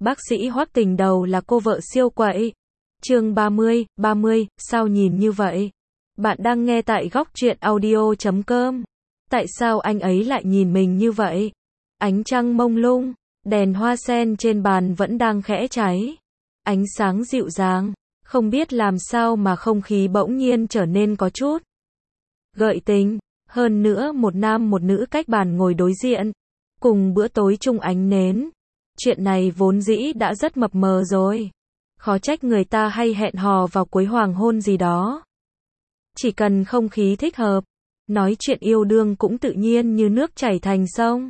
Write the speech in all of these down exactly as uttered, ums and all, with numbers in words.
Bác sĩ Hoắc Tình Đầu là cô vợ siêu quậy. Chương ba mươi, ba mươi, sao nhìn như vậy? Bạn đang nghe tại góc truyện audio chấm com. Tại sao anh ấy lại nhìn mình như vậy? Ánh trăng mông lung, đèn hoa sen trên bàn vẫn đang khẽ cháy. Ánh sáng dịu dàng, không biết làm sao mà không khí bỗng nhiên trở nên có chút gợi tình. Hơn nữa một nam một nữ cách bàn ngồi đối diện, cùng bữa tối chung ánh nến. Chuyện này vốn dĩ đã rất mập mờ rồi. Khó trách người ta hay hẹn hò vào cuối hoàng hôn gì đó. Chỉ cần không khí thích hợp, nói chuyện yêu đương cũng tự nhiên như nước chảy thành sông.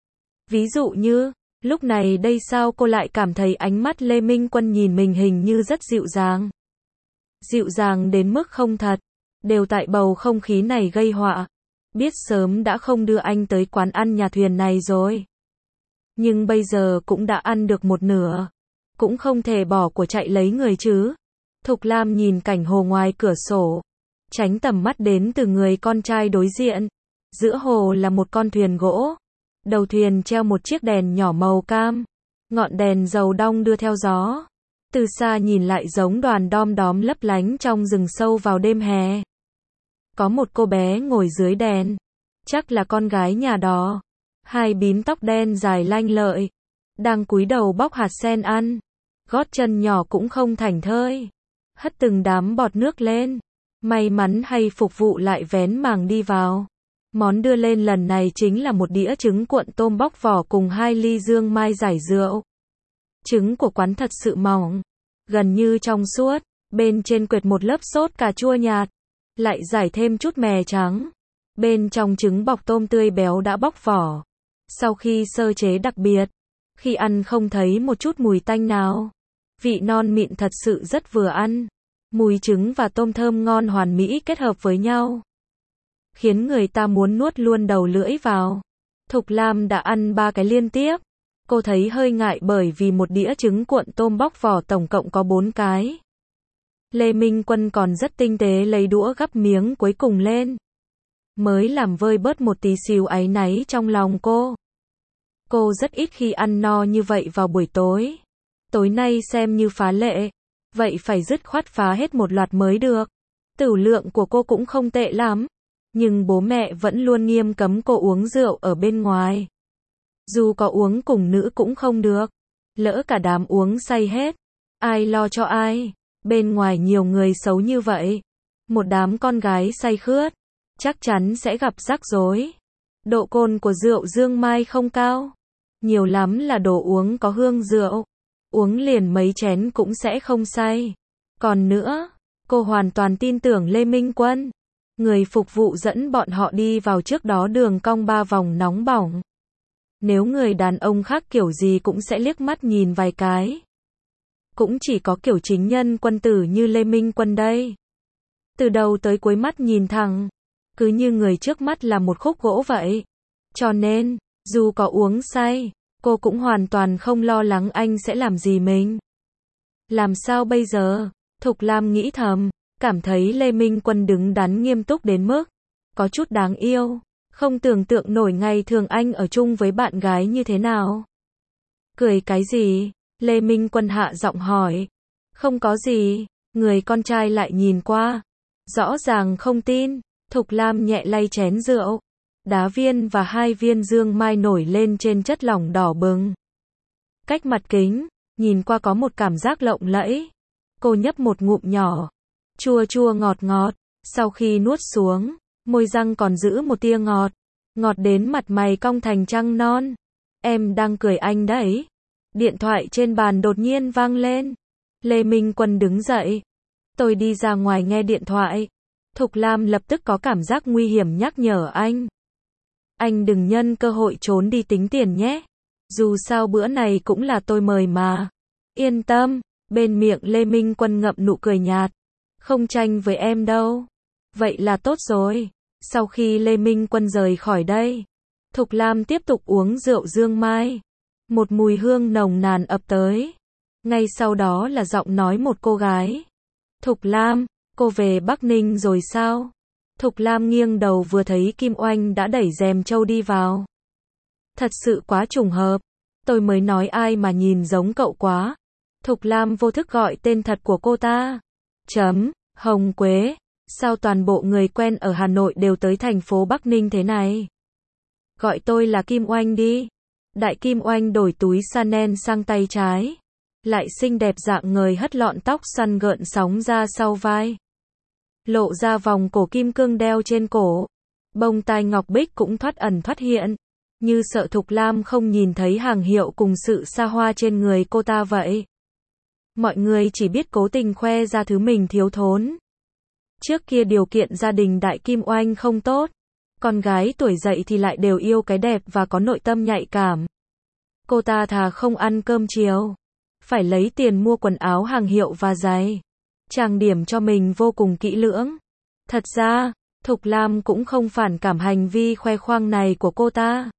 Ví dụ như, lúc này đây sao cô lại cảm thấy ánh mắt Lê Minh Quân nhìn mình hình như rất dịu dàng. Dịu dàng đến mức không thật, đều tại bầu không khí này gây họa. Biết sớm đã không đưa anh tới quán ăn nhà thuyền này rồi. Nhưng bây giờ cũng đã ăn được một nửa. Cũng không thể bỏ của chạy lấy người chứ. Thục Lam nhìn cảnh hồ ngoài cửa sổ, tránh tầm mắt đến từ người con trai đối diện. Giữa hồ là một con thuyền gỗ. Đầu thuyền treo một chiếc đèn nhỏ màu cam. Ngọn đèn dầu đong đưa theo gió. Từ xa nhìn lại giống đoàn đom đóm lấp lánh trong rừng sâu vào đêm hè. Có một cô bé ngồi dưới đèn. Chắc là con gái nhà đó. Hai bím tóc đen dài lanh lợi. Đang cúi đầu bóc hạt sen ăn. Gót chân nhỏ cũng không thảnh thơi. Hất từng đám bọt nước lên. May mắn hay phục vụ lại vén màng đi vào. Món đưa lên lần này chính là một đĩa trứng cuộn tôm bóc vỏ cùng hai ly dương mai giải rượu. Trứng của quán thật sự mỏng, gần như trong suốt, bên trên quệt một lớp sốt cà chua nhạt, lại giải thêm chút mè trắng. Bên trong trứng bọc tôm tươi béo đã bóc vỏ. Sau khi sơ chế đặc biệt, khi ăn không thấy một chút mùi tanh nào. Vị non mịn thật sự rất vừa ăn. Mùi trứng và tôm thơm ngon hoàn mỹ kết hợp với nhau, khiến người ta muốn nuốt luôn đầu lưỡi vào. Thục Lam đã ăn ba cái liên tiếp. Cô thấy hơi ngại bởi vì một đĩa trứng cuộn tôm bóc vỏ tổng cộng có bốn cái. Lê Minh Quân còn rất tinh tế lấy đũa gắp miếng cuối cùng lên. Mới làm vơi bớt một tí xíu áy náy trong lòng cô. Cô rất ít khi ăn no như vậy vào buổi tối. Tối nay xem như phá lệ. Vậy phải dứt khoát phá hết một loạt mới được. Tửu lượng của cô cũng không tệ lắm. Nhưng bố mẹ vẫn luôn nghiêm cấm cô uống rượu ở bên ngoài. Dù có uống cùng nữ cũng không được. Lỡ cả đám uống say hết, ai lo cho ai. Bên ngoài nhiều người xấu như vậy. Một đám con gái say khướt, chắc chắn sẽ gặp rắc rối. Độ cồn của rượu dương mai không cao. Nhiều lắm là đồ uống có hương rượu. Uống liền mấy chén cũng sẽ không say. Còn nữa, cô hoàn toàn tin tưởng Lê Minh Quân. Người phục vụ dẫn bọn họ đi vào trước đó đường cong ba vòng nóng bỏng. Nếu người đàn ông khác kiểu gì cũng sẽ liếc mắt nhìn vài cái. Cũng chỉ có kiểu chính nhân quân tử như Lê Minh Quân đây. Từ đầu tới cuối mắt nhìn thẳng. Cứ như người trước mắt là một khúc gỗ vậy. Cho nên, dù có uống say, cô cũng hoàn toàn không lo lắng anh sẽ làm gì mình. Làm sao bây giờ? Thục Lam nghĩ thầm. Cảm thấy Lê Minh Quân đứng đắn nghiêm túc đến mức có chút đáng yêu. Không tưởng tượng nổi ngày thường anh ở chung với bạn gái như thế nào. Cười cái gì? Lê Minh Quân hạ giọng hỏi. Không có gì. Người con trai lại nhìn qua. Rõ ràng không tin. Thục Lam nhẹ lay chén rượu. Đá viên và hai viên dương mai nổi lên trên chất lỏng đỏ bừng. Cách mặt kính, nhìn qua có một cảm giác lộng lẫy. Cô nhấp một ngụm nhỏ. Chua chua ngọt ngọt. Sau khi nuốt xuống, môi răng còn giữ một tia ngọt. Ngọt đến mặt mày cong thành trăng non. Em đang cười anh đấy. Điện thoại trên bàn đột nhiên vang lên. Lê Minh Quân đứng dậy. Tôi đi ra ngoài nghe điện thoại. Thục Lam lập tức có cảm giác nguy hiểm nhắc nhở anh. Anh đừng nhân cơ hội trốn đi tính tiền nhé. Dù sao bữa này cũng là tôi mời mà. Yên tâm. Bên miệng Lê Minh Quân ngậm nụ cười nhạt. Không tranh với em đâu. Vậy là tốt rồi. Sau khi Lê Minh Quân rời khỏi đây, Thục Lam tiếp tục uống rượu dương mai. Một mùi hương nồng nàn ập tới. Ngay sau đó là giọng nói một cô gái. Thục Lam, cô về Bắc Ninh rồi sao? Thục Lam nghiêng đầu vừa thấy Kim Oanh đã đẩy rèm trâu đi vào. Thật sự quá trùng hợp. Tôi mới nói ai mà nhìn giống cậu quá. Thục Lam vô thức gọi tên thật của cô ta. Chấm, Hồng Quế. Sao toàn bộ người quen ở Hà Nội đều tới thành phố Bắc Ninh thế này? Gọi tôi là Kim Oanh đi. Đại Kim Oanh đổi túi Chanel sang tay trái. Lại xinh đẹp dạng người hất lọn tóc xoăn gợn sóng ra sau vai. Lộ ra vòng cổ kim cương đeo trên cổ. Bông tai ngọc bích cũng thoát ẩn thoát hiện. Như sợ Thục Lam không nhìn thấy hàng hiệu cùng sự xa hoa trên người cô ta vậy. Mọi người chỉ biết cố tình khoe ra thứ mình thiếu thốn. Trước kia điều kiện gia đình Đại Kim Oanh không tốt. Con gái tuổi dậy thì lại đều yêu cái đẹp và có nội tâm nhạy cảm. Cô ta thà không ăn cơm chiều. Phải lấy tiền mua quần áo hàng hiệu và giày. Trang điểm cho mình vô cùng kỹ lưỡng. Thật ra, Thục Lam cũng không phản cảm hành vi khoe khoang này của cô ta.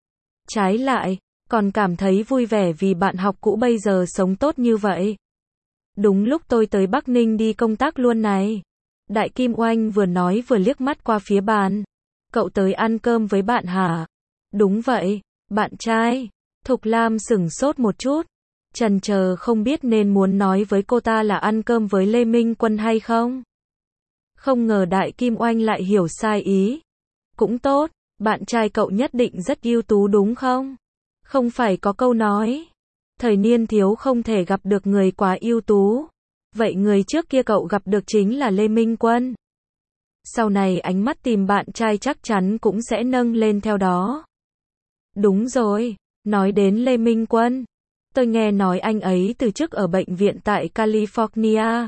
Trái lại, còn cảm thấy vui vẻ vì bạn học cũ bây giờ sống tốt như vậy. Đúng lúc tôi tới Bắc Ninh đi công tác luôn này. Đại Kim Oanh vừa nói vừa liếc mắt qua phía bàn. Cậu tới ăn cơm với bạn hả? Đúng vậy, bạn trai. Thục Lam sửng sốt một chút. Chần chờ không biết nên muốn nói với cô ta là ăn cơm với Lê Minh Quân hay không. Không ngờ Đại Kim Oanh lại hiểu sai ý. Cũng tốt, bạn trai cậu nhất định rất ưu tú đúng không? Không phải có câu nói. Thời niên thiếu không thể gặp được người quá ưu tú. Vậy người trước kia cậu gặp được chính là Lê Minh Quân. Sau này ánh mắt tìm bạn trai chắc chắn cũng sẽ nâng lên theo đó. Đúng rồi, nói đến Lê Minh Quân. Tôi nghe nói anh ấy từ chức ở bệnh viện tại California.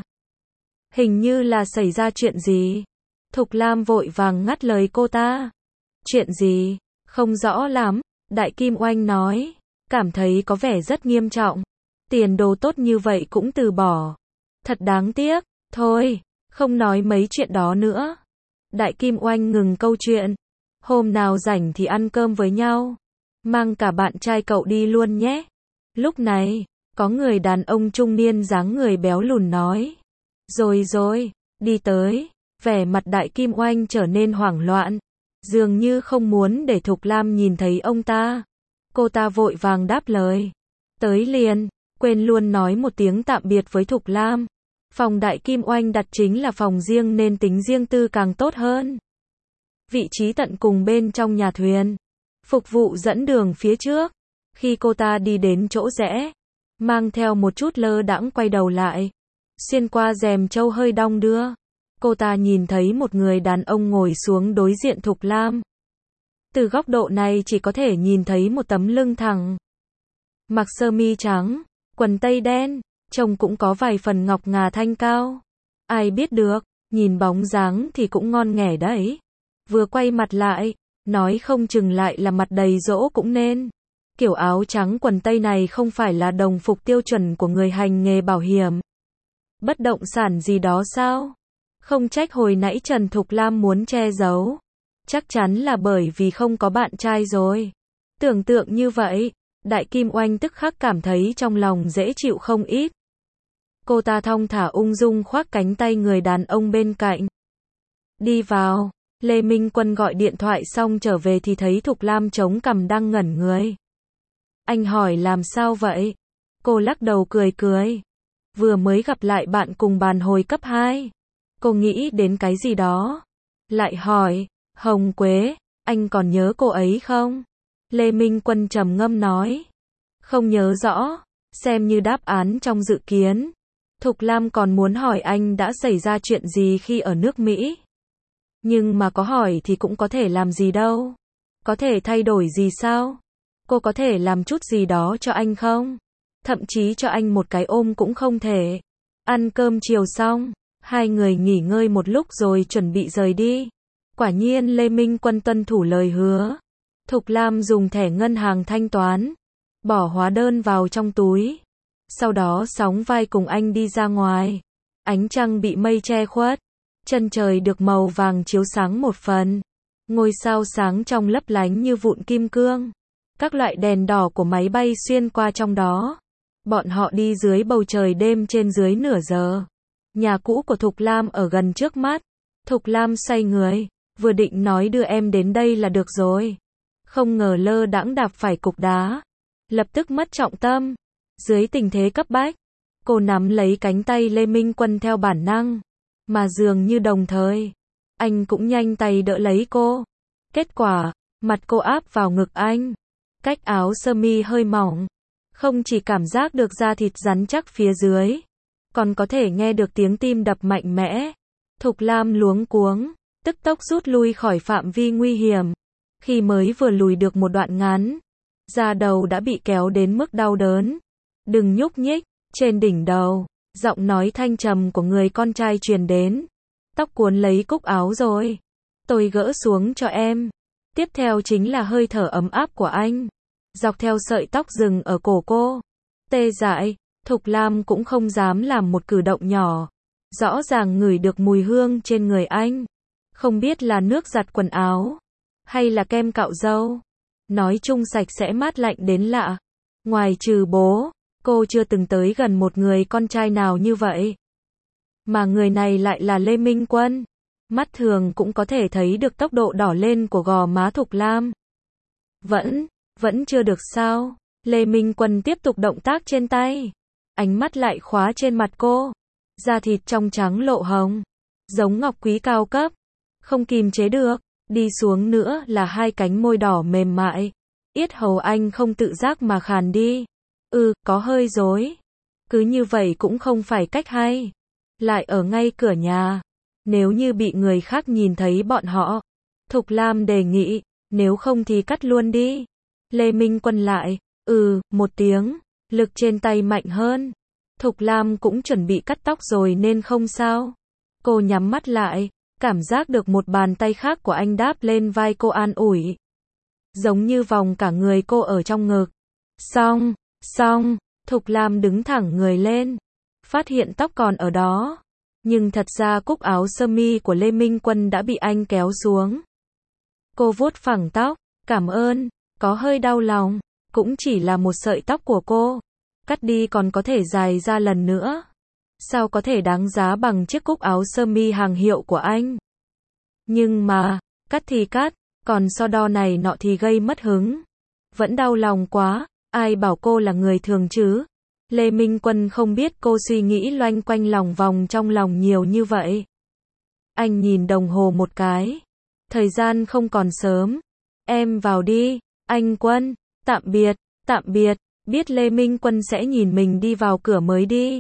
Hình như là xảy ra chuyện gì? Thục Lam vội vàng ngắt lời cô ta. Chuyện gì? Không rõ lắm, Đại Kim Oanh nói. Cảm thấy có vẻ rất nghiêm trọng. Tiền đồ tốt như vậy cũng từ bỏ. Thật đáng tiếc. Thôi, không nói mấy chuyện đó nữa. Đại Kim Oanh ngừng câu chuyện. Hôm nào rảnh thì ăn cơm với nhau. Mang cả bạn trai cậu đi luôn nhé. Lúc này, có người đàn ông trung niên dáng người béo lùn nói. Rồi rồi, đi tới. Vẻ mặt Đại Kim Oanh trở nên hoảng loạn. Dường như không muốn để Thục Lam nhìn thấy ông ta. Cô ta vội vàng đáp lời. Tới liền, quên luôn nói một tiếng tạm biệt với Thục Lam. Phòng Đại Kim Oanh đặt chính là phòng riêng nên tính riêng tư càng tốt hơn. Vị trí tận cùng bên trong nhà thuyền. Phục vụ dẫn đường phía trước. Khi cô ta đi đến chỗ rẽ, mang theo một chút lơ đãng quay đầu lại. Xuyên qua rèm trâu hơi đong đưa. Cô ta nhìn thấy một người đàn ông ngồi xuống đối diện Thục Lam. Từ góc độ này chỉ có thể nhìn thấy một tấm lưng thẳng. Mặc sơ mi trắng, quần tây đen, trông cũng có vài phần ngọc ngà thanh cao. Ai biết được, nhìn bóng dáng thì cũng ngon nghẻ đấy. Vừa quay mặt lại, nói không chừng lại là mặt đầy dỗ cũng nên. Kiểu áo trắng quần tây này không phải là đồng phục tiêu chuẩn của người hành nghề bảo hiểm. Bất động sản gì đó sao? Không trách hồi nãy Trần Thục Lam muốn che giấu. Chắc chắn là bởi vì không có bạn trai rồi. Tưởng tượng như vậy, Đại Kim Oanh tức khắc cảm thấy trong lòng dễ chịu không ít. Cô ta thong thả ung dung khoác cánh tay người đàn ông bên cạnh. Đi vào, Lê Minh Quân gọi điện thoại xong trở về thì thấy Thục Lam chống cằm đang ngẩn người. Anh hỏi làm sao vậy? Cô lắc đầu cười cười. Vừa mới gặp lại bạn cùng bàn hồi cấp hai. Cô nghĩ đến cái gì đó. Lại hỏi, Hồng Quế, anh còn nhớ cô ấy không? Lê Minh Quân trầm ngâm nói. Không nhớ rõ, xem như đáp án trong dự kiến. Thục Lam còn muốn hỏi anh đã xảy ra chuyện gì khi ở nước Mỹ. Nhưng mà có hỏi thì cũng có thể làm gì đâu. Có thể thay đổi gì sao? Cô có thể làm chút gì đó cho anh không? Thậm chí cho anh một cái ôm cũng không thể. Ăn cơm chiều xong, hai người nghỉ ngơi một lúc rồi chuẩn bị rời đi. Quả nhiên Lê Minh Quân tuân thủ lời hứa. Thục Lam dùng thẻ ngân hàng thanh toán, bỏ hóa đơn vào trong túi. Sau đó sóng vai cùng anh đi ra ngoài. Ánh trăng bị mây che khuất. Chân trời được màu vàng chiếu sáng một phần. Ngôi sao sáng trong lấp lánh như vụn kim cương. Các loại đèn đỏ của máy bay xuyên qua trong đó. Bọn họ đi dưới bầu trời đêm trên dưới nửa giờ. Nhà cũ của Thục Lam ở gần trước mắt. Thục Lam xoay người, vừa định nói đưa em đến đây là được rồi. Không ngờ lơ đãng đạp phải cục đá. lập tức mất trọng tâm. Dưới tình thế cấp bách, cô nắm lấy cánh tay Lê Minh Quân theo bản năng, mà dường như đồng thời, anh cũng nhanh tay đỡ lấy cô. Kết quả, mặt cô áp vào ngực anh, cách áo sơ mi hơi mỏng, không chỉ cảm giác được da thịt rắn chắc phía dưới, còn có thể nghe được tiếng tim đập mạnh mẽ. Thục Lam luống cuống, tức tốc rút lui khỏi phạm vi nguy hiểm. Khi mới vừa lùi được một đoạn ngắn, da đầu đã bị kéo đến mức đau đớn. Đừng nhúc nhích. Trên đỉnh đầu, giọng nói thanh trầm của người con trai truyền đến. Tóc cuốn lấy cúc áo rồi. Tôi gỡ xuống cho em. Tiếp theo chính là hơi thở ấm áp của anh. Dọc theo sợi tóc dừng ở cổ cô. Tê dại, Thục Lam cũng không dám làm một cử động nhỏ. Rõ ràng ngửi được mùi hương trên người anh. Không biết là nước giặt quần áo, hay là kem cạo râu. Nói chung sạch sẽ mát lạnh đến lạ. Ngoài trừ bố, cô chưa từng tới gần một người con trai nào như vậy. Mà người này lại là Lê Minh Quân. Mắt thường cũng có thể thấy được tốc độ đỏ lên của gò má Thục Lam. Vẫn, vẫn chưa được sao? Lê Minh Quân tiếp tục động tác trên tay. Ánh mắt lại khóa trên mặt cô. Da thịt trong trắng lộ hồng, giống ngọc quý cao cấp. Không kìm chế được, đi xuống nữa là hai cánh môi đỏ mềm mại. Yết hầu anh không tự giác mà khàn đi. Ừ, có hơi rối. Cứ như vậy cũng không phải cách hay. Lại ở ngay cửa nhà. Nếu như bị người khác nhìn thấy bọn họ. Thục Lam đề nghị, nếu không thì cắt luôn đi. Lê Minh Quân lại, ừ, một tiếng, lực trên tay mạnh hơn. Thục Lam cũng chuẩn bị cắt tóc rồi nên không sao. Cô nhắm mắt lại, cảm giác được một bàn tay khác của anh đáp lên vai cô an ủi. Giống như vòng cả người cô ở trong ngực. Xong, xong, Thục Lam đứng thẳng người lên. Phát hiện tóc còn ở đó. Nhưng thật ra cúc áo sơ mi của Lê Minh Quân đã bị anh kéo xuống. Cô vuốt phẳng tóc, cảm ơn, có hơi đau lòng, cũng chỉ là một sợi tóc của cô. Cắt đi còn có thể dài ra lần nữa. Sao có thể đáng giá bằng chiếc cúc áo sơ mi hàng hiệu của anh? Nhưng mà, cắt thì cắt, còn so đo này nọ thì gây mất hứng. Vẫn đau lòng quá, ai bảo cô là người thường chứ? Lê Minh Quân không biết cô suy nghĩ loanh quanh lòng vòng trong lòng nhiều như vậy. Anh nhìn đồng hồ một cái. Thời gian không còn sớm. Em vào đi, anh Quân. Tạm biệt, tạm biệt. Biết Lê Minh Quân sẽ nhìn mình đi vào cửa mới đi.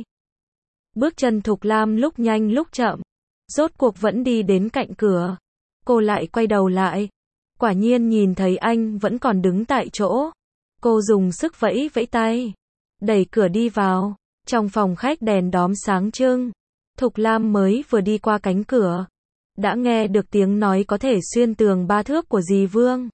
Bước chân Thục Lam lúc nhanh lúc chậm. Rốt cuộc vẫn đi đến cạnh cửa. Cô lại quay đầu lại. Quả nhiên nhìn thấy anh vẫn còn đứng tại chỗ. Cô dùng sức vẫy vẫy tay. Đẩy cửa đi vào. Trong phòng khách đèn đóm sáng trưng. Thục Lam mới vừa đi qua cánh cửa. Đã nghe được tiếng nói có thể xuyên tường ba thước của dì Vương.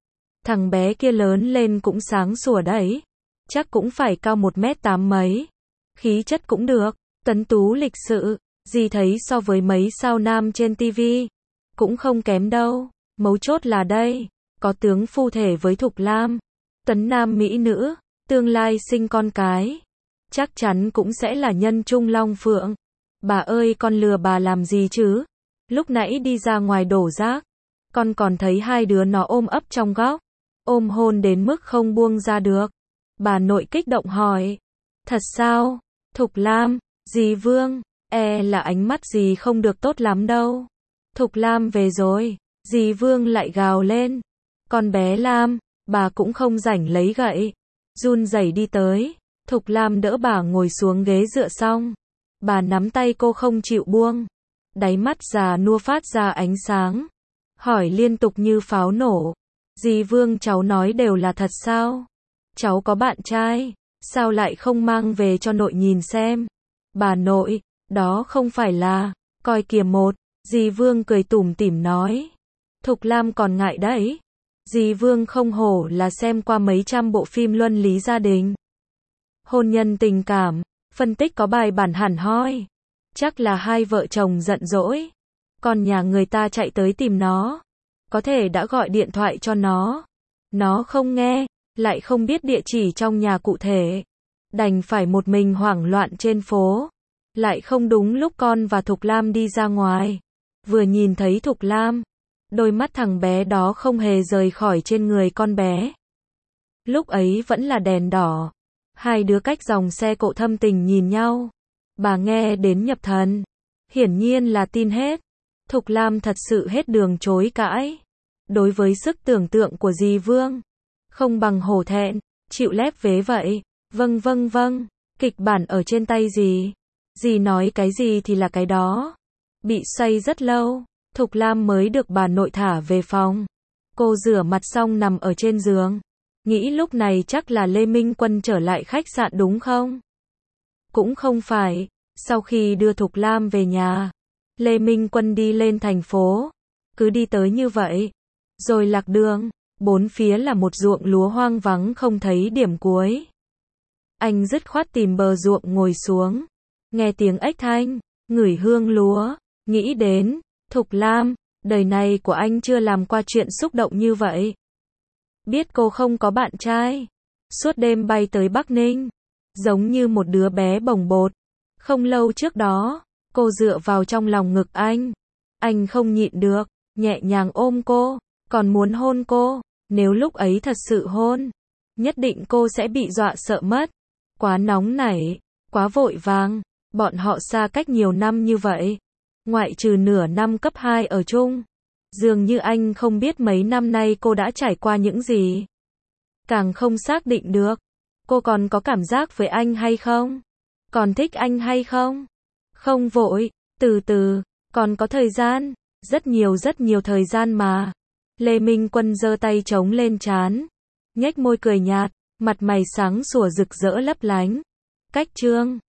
Thằng bé kia lớn lên cũng sáng sủa đấy. Chắc cũng phải cao một mét tám mấy. Khí chất cũng được. Tuấn tú lịch sự. Dì thấy so với mấy sao nam trên tivi. Cũng không kém đâu. Mấu chốt là đây. Có tướng phu thể với Thục Lam. Tuấn nam mỹ nữ. Tương lai sinh con cái. Chắc chắn cũng sẽ là nhân trung long phượng. Bà ơi con lừa bà làm gì chứ? Lúc nãy đi ra ngoài đổ rác. Con còn thấy hai đứa nó ôm ấp trong góc. Ôm hôn đến mức không buông ra được. Bà nội kích động hỏi. Thật sao? Thục Lam, dì Vương, e là ánh mắt dì không được tốt lắm đâu. Thục Lam về rồi. Dì Vương lại gào lên. Con bé Lam, bà cũng không rảnh lấy gậy. Run rẩy đi tới. Thục Lam đỡ bà ngồi xuống ghế dựa xong. Bà nắm tay cô không chịu buông. Đáy mắt già nua phát ra ánh sáng. Hỏi liên tục như pháo nổ. Dì Vương cháu nói đều là thật sao? Cháu có bạn trai. Sao lại không mang về cho nội nhìn xem? Bà nội, đó không phải là. Coi kìa một. Dì Vương cười tủm tỉm nói. Thục Lam còn ngại đấy. Dì Vương không hổ là xem qua mấy trăm bộ phim luân lý gia đình. Hôn nhân tình cảm. Phân tích có bài bản hẳn hoi. Chắc là hai vợ chồng giận dỗi. Còn nhà người ta chạy tới tìm nó. Có thể đã gọi điện thoại cho nó. Nó không nghe. Lại không biết địa chỉ trong nhà cụ thể. Đành phải một mình hoảng loạn trên phố. Lại không đúng lúc con và Thục Lam đi ra ngoài. Vừa nhìn thấy Thục Lam. Đôi mắt thằng bé đó không hề rời khỏi trên người con bé. Lúc ấy vẫn là đèn đỏ. Hai đứa cách dòng xe cộ thâm tình nhìn nhau. Bà nghe đến nhập thần. Hiển nhiên là tin hết. Thục Lam thật sự hết đường chối cãi. Đối với sức tưởng tượng của dì Vương, không bằng hổ thẹn, chịu lép vế vậy. Vâng vâng vâng, kịch bản ở trên tay dì. Dì nói cái gì thì là cái đó. Bị xoay rất lâu, Thục Lam mới được bà nội thả về phòng. Cô rửa mặt xong nằm ở trên giường. Nghĩ lúc này chắc là Lê Minh Quân trở lại khách sạn đúng không? Cũng không phải. Sau khi đưa Thục Lam về nhà, Lê Minh Quân đi lên thành phố. Cứ đi tới như vậy. Rồi lạc đường. Bốn phía là một ruộng lúa hoang vắng không thấy điểm cuối. Anh dứt khoát tìm bờ ruộng ngồi xuống. Nghe tiếng ếch thanh, ngửi hương lúa. Nghĩ đến, Thục Lam, đời này của anh chưa làm qua chuyện xúc động như vậy. Biết cô không có bạn trai. Suốt đêm bay tới Bắc Ninh. Giống như một đứa bé bồng bột. Không lâu trước đó, cô dựa vào trong lòng ngực anh. Anh không nhịn được, nhẹ nhàng ôm cô, còn muốn hôn cô. Nếu lúc ấy thật sự hôn, nhất định cô sẽ bị dọa sợ mất. Quá nóng nảy, quá vội vàng. Bọn họ xa cách nhiều năm như vậy. Ngoại trừ nửa năm cấp hai ở chung. Dường như anh không biết mấy năm nay cô đã trải qua những gì. Càng không xác định được. Cô còn có cảm giác với anh hay không? Còn thích anh hay không? Không vội, từ từ, còn có thời gian. Rất nhiều rất nhiều thời gian mà. Lê Minh Quân giơ tay trống lên trán. Nhếch môi cười nhạt. Mặt mày sáng sủa rực rỡ lấp lánh. Cách trương.